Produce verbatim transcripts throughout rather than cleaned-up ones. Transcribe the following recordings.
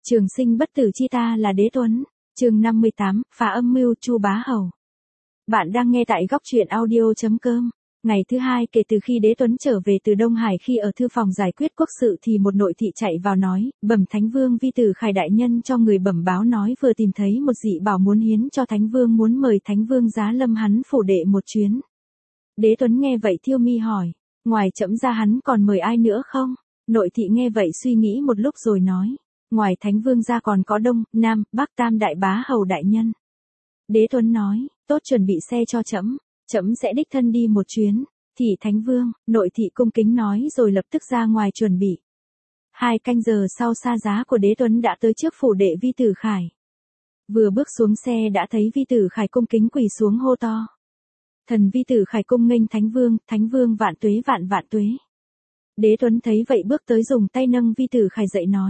Trường sinh bất tử chi ta là Đế Tuấn. Chương năm mươi tám, phá âm mưu Chu Bá Hầu. Bạn đang nghe tại góc truyện audio chấm com. Ngày thứ hai kể từ khi Đế Tuấn trở về từ Đông Hải, khi ở thư phòng giải quyết quốc sự thì một nội thị chạy vào nói, bẩm Thánh Vương, Vi Tử Khải đại nhân cho người bẩm báo nói vừa tìm thấy một dị bảo muốn hiến cho Thánh Vương, muốn mời Thánh Vương giá lâm hắn phủ đệ một chuyến. Đế Tuấn nghe vậy thiêu mi hỏi, ngoài trẫm ra hắn còn mời ai nữa không? Nội thị nghe vậy suy nghĩ một lúc rồi nói, ngoài Thánh Vương ra còn có Đông, Nam, Bắc tam đại bá hầu đại nhân. Đế Tuấn nói, tốt, chuẩn bị xe cho trẫm, trẫm sẽ đích thân đi một chuyến. Thì Thánh Vương, nội thị cung kính nói rồi lập tức ra ngoài chuẩn bị. Hai canh giờ sau, xa giá của Đế Tuấn đã tới trước phủ đệ Vi Tử Khải. Vừa bước xuống xe đã thấy Vi Tử Khải cung kính quỳ xuống hô to. Thần Vi Tử Khải cung nghênh Thánh Vương, Thánh Vương vạn tuế vạn vạn tuế. Đế Tuấn thấy vậy bước tới dùng tay nâng Vi Tử Khải dậy nói.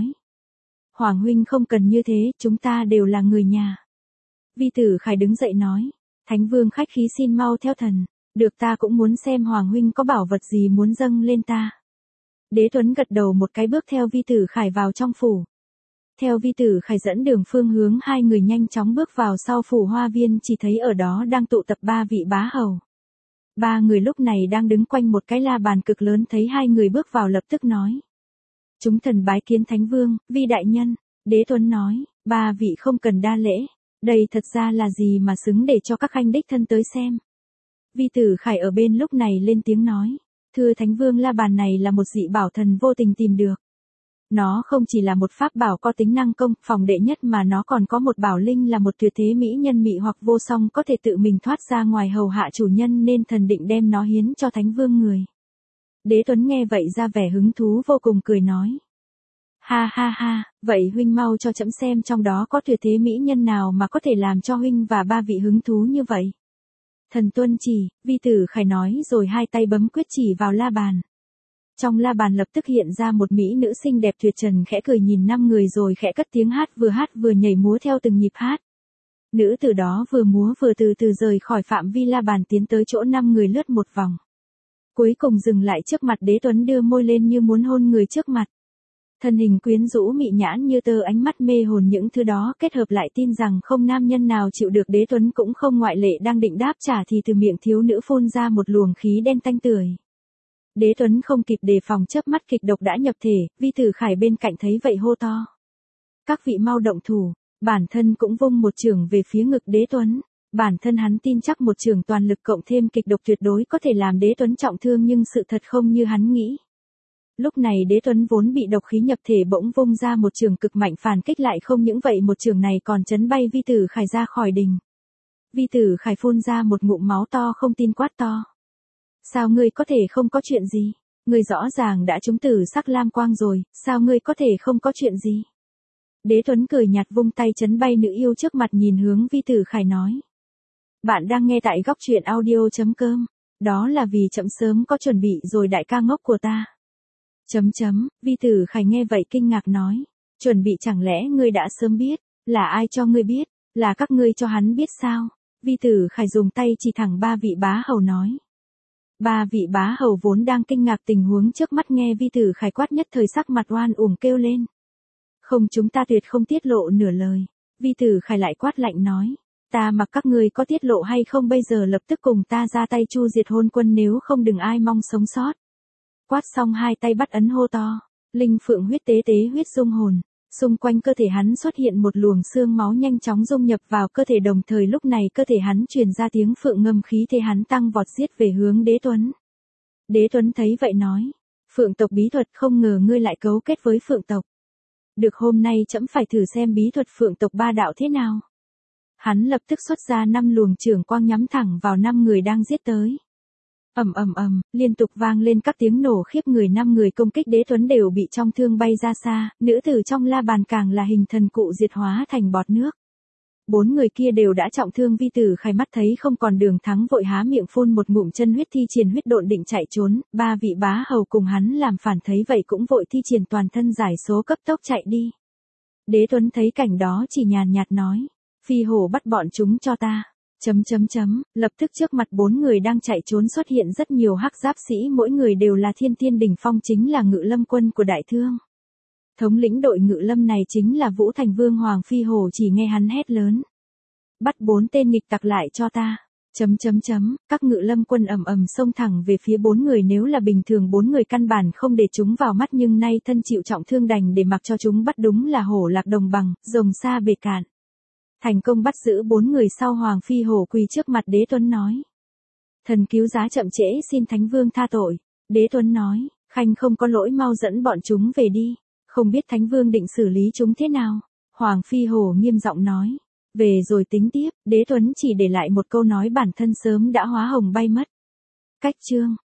Hoàng huynh không cần như thế, chúng ta đều là người nhà. Vi Tử Khải đứng dậy nói, Thánh Vương khách khí, xin mau theo thần, được, ta cũng muốn xem Hoàng huynh có bảo vật gì muốn dâng lên ta. Đế Tuấn gật đầu một cái, bước theo Vi Tử Khải vào trong phủ. Theo Vi Tử Khải dẫn đường phương hướng, hai người nhanh chóng bước vào sau phủ hoa viên, chỉ thấy ở đó đang tụ tập ba vị bá hầu. Ba người lúc này đang đứng quanh một cái la bàn cực lớn, thấy hai người bước vào lập tức nói. Chúng thần bái kiến Thánh Vương, Vi đại nhân. Đế Tuấn nói, ba vị không cần đa lễ, đây thật ra là gì mà xứng để cho các khanh đích thân tới xem. Vi Tử Khải ở bên lúc này lên tiếng nói, thưa Thánh Vương, la bàn này là một dị bảo thần vô tình tìm được. Nó không chỉ là một pháp bảo có tính năng công, phòng đệ nhất, mà nó còn có một bảo linh là một tuyệt thế mỹ nhân mị hoặc vô song, có thể tự mình thoát ra ngoài hầu hạ chủ nhân, nên thần định đem nó hiến cho Thánh Vương người. Đế Tuấn nghe vậy ra vẻ hứng thú vô cùng, cười nói. Ha ha ha, vậy huynh mau cho trẫm xem trong đó có tuyệt thế mỹ nhân nào mà có thể làm cho huynh và ba vị hứng thú như vậy. Thần tuân chỉ, Vi Tử Khải nói rồi hai tay bấm quyết chỉ vào la bàn. Trong la bàn lập tức hiện ra một mỹ nữ xinh đẹp tuyệt trần, khẽ cười nhìn năm người rồi khẽ cất tiếng hát, vừa hát vừa nhảy múa theo từng nhịp hát. Nữ tử đó vừa múa vừa từ từ rời khỏi phạm vi la bàn, tiến tới chỗ năm người lướt một vòng. Cuối cùng dừng lại trước mặt Đế Tuấn, đưa môi lên như muốn hôn người trước mặt. Thân hình quyến rũ mị nhãn như tơ, ánh mắt mê hồn, những thứ đó kết hợp lại tin rằng không nam nhân nào chịu được. Đế Tuấn cũng không ngoại lệ, đang định đáp trả thì từ miệng thiếu nữ phun ra một luồng khí đen tanh tưởi. Đế Tuấn không kịp đề phòng, chớp mắt kịch độc đã nhập thể. Vi Tử Khải bên cạnh thấy vậy hô to. Các vị mau động thủ. Bản thân cũng vung một chưởng về phía ngực Đế Tuấn. Bản thân hắn tin chắc một chưởng toàn lực cộng thêm kịch độc tuyệt đối có thể làm Đế Tuấn trọng thương, nhưng sự thật không như hắn nghĩ. Lúc này Đế Tuấn vốn bị độc khí nhập thể, bỗng vung ra một chưởng cực mạnh phản kích lại. Không những vậy, một chưởng này còn chấn bay Vi Tử Khải ra khỏi đình. Vi Tử Khải phun ra một ngụm máu to, không tin quát to. Sao ngươi có thể không có chuyện gì? Ngươi rõ ràng đã trúng tử sắc lam quang rồi, sao ngươi có thể không có chuyện gì? Đế Tuấn cười nhạt vung tay chấn bay nữ yêu trước mặt, nhìn hướng Vi Tử Khải nói. Bạn đang nghe tại góc truyện audio chấm com. Đó là vì trẫm sớm có chuẩn bị rồi đại ca ngốc của ta. Chấm chấm, Vi Tử Khải nghe vậy kinh ngạc nói. Chuẩn bị chẳng lẽ ngươi đã sớm biết? Là ai cho ngươi biết? Là các ngươi cho hắn biết sao? Vi Tử Khải dùng tay chỉ thẳng ba vị bá hầu nói. Ba vị bá hầu vốn đang kinh ngạc tình huống trước mắt, nghe Vi Tử Khải quát nhất thời sắc mặt oan uổng kêu lên. Không, chúng ta tuyệt không tiết lộ nửa lời. Vi Tử Khải lại quát lạnh nói. Ta mặc các ngươi có tiết lộ hay không, bây giờ lập tức cùng ta ra tay chu diệt hôn quân, nếu không đừng ai mong sống sót. Quát xong hai tay bắt ấn hô to. Linh phượng huyết, tế tế huyết dung hồn. Xung quanh cơ thể hắn xuất hiện một luồng xương máu nhanh chóng dung nhập vào cơ thể, đồng thời lúc này cơ thể hắn truyền ra tiếng phượng ngâm, khí thế hắn tăng vọt giết về hướng Đế Tuấn. Đế Tuấn thấy vậy nói. Phượng tộc bí thuật, không ngờ ngươi lại cấu kết với phượng tộc. Được, hôm nay trẫm phải thử xem bí thuật phượng tộc ba đạo thế nào. Hắn lập tức xuất ra năm luồng chưởng quang nhắm thẳng vào năm người đang giết tới. Ầm ầm ầm, liên tục vang lên các tiếng nổ khiếp người, năm người công kích Đế Tuấn đều bị trọng thương bay ra xa, nữ tử trong la bàn càng là hình thần cụ diệt hóa thành bọt nước. Bốn người kia đều đã trọng thương. Vi Tử Khải mắt thấy không còn đường thắng, vội há miệng phun một ngụm chân huyết, thi triển huyết độn định chạy trốn. Ba vị bá hầu cùng hắn làm phản thấy vậy cũng vội thi triển toàn thân giải số cấp tốc chạy đi. Đế Tuấn thấy cảnh đó chỉ nhàn nhạt nói, phi hổ bắt bọn chúng cho ta. Chấm chấm chấm, lập tức trước mặt bốn người đang chạy trốn xuất hiện rất nhiều hắc giáp sĩ, mỗi người đều là thiên thiên đỉnh phong, chính là Ngự Lâm quân của Đại Thương. Thống lĩnh đội ngự lâm này chính là Vũ Thành Vương Hoàng Phi Hổ, chỉ nghe hắn hét lớn. Bắt bốn tên nghịch tặc lại cho ta. Chấm chấm chấm, các ngự lâm quân ầm ầm xông thẳng về phía bốn người, nếu là bình thường bốn người căn bản không để chúng vào mắt, nhưng nay thân chịu trọng thương đành để mặc cho chúng bắt, đúng là hổ lạc đồng bằng, rồng xa bề cạn. Thành công bắt giữ bốn người sau, Hoàng Phi Hổ quỳ trước mặt Đế Tuấn nói. Thần cứu giá chậm trễ, xin Thánh Vương tha tội. Đế Tuấn nói, Khanh không có lỗi, mau dẫn bọn chúng về đi. Không biết Thánh Vương định xử lý chúng thế nào? Hoàng Phi Hổ nghiêm giọng nói. Về rồi tính tiếp. Đế Tuấn chỉ để lại một câu nói, bản thân sớm đã hóa hồng bay mất. Cách chương